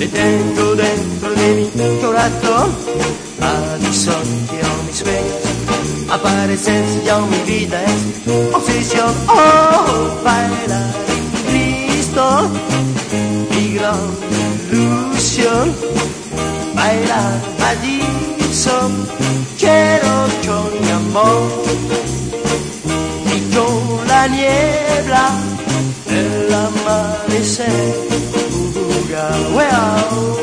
te tengo dentro de mi corazón. Madison, quiero mis sueños, aparecer ya mi vida es obsesión. Oh, bailar en Cristo, mi gran ilusión. Bailar Madison, quiero con mi amor y con la niebla el amanecer. Well,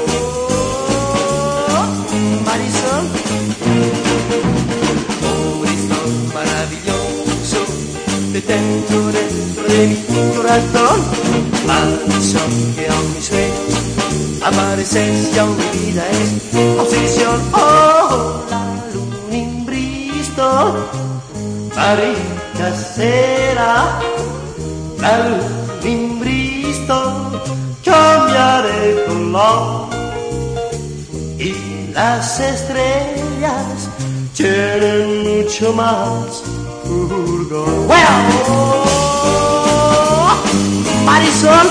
Madison, oh Cristo maravilloso, te tengo dentro de mi corazón. Madison, que aún mis sueños, apareces ya mi vida es obsesión. Oh, la luna in Bristol, María será, la luna in Bristol cambia de color y las estrellas tienen mucho más fulgor. Well, Madison,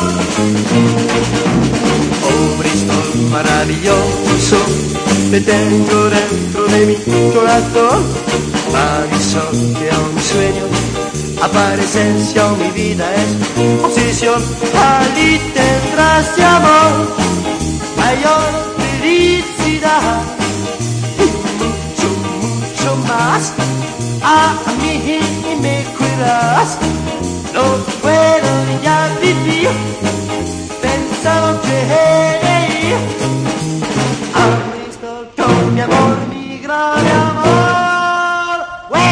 oh Bristol maravilloso, te tengo dentro de mi corazón. Madison, que aún mis sueños, apariencia mi vida es obsesión. Allí tendrás de amor mayor felicidad y mucho, mucho más. A mí me cuidas, no puedo ya vivir pensando que a Bristol con mi amor, mi gran amor.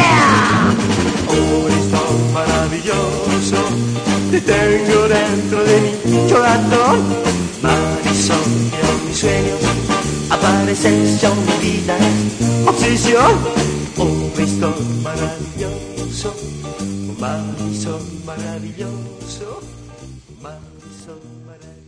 Oh, Bristol maravilloso, te tengo dentro de mi corazón. Madison, que mis sueños, apareces ya mi vida es obsesión. Oh, Bristol maravilloso, Madison maravilloso, Madison maravilloso.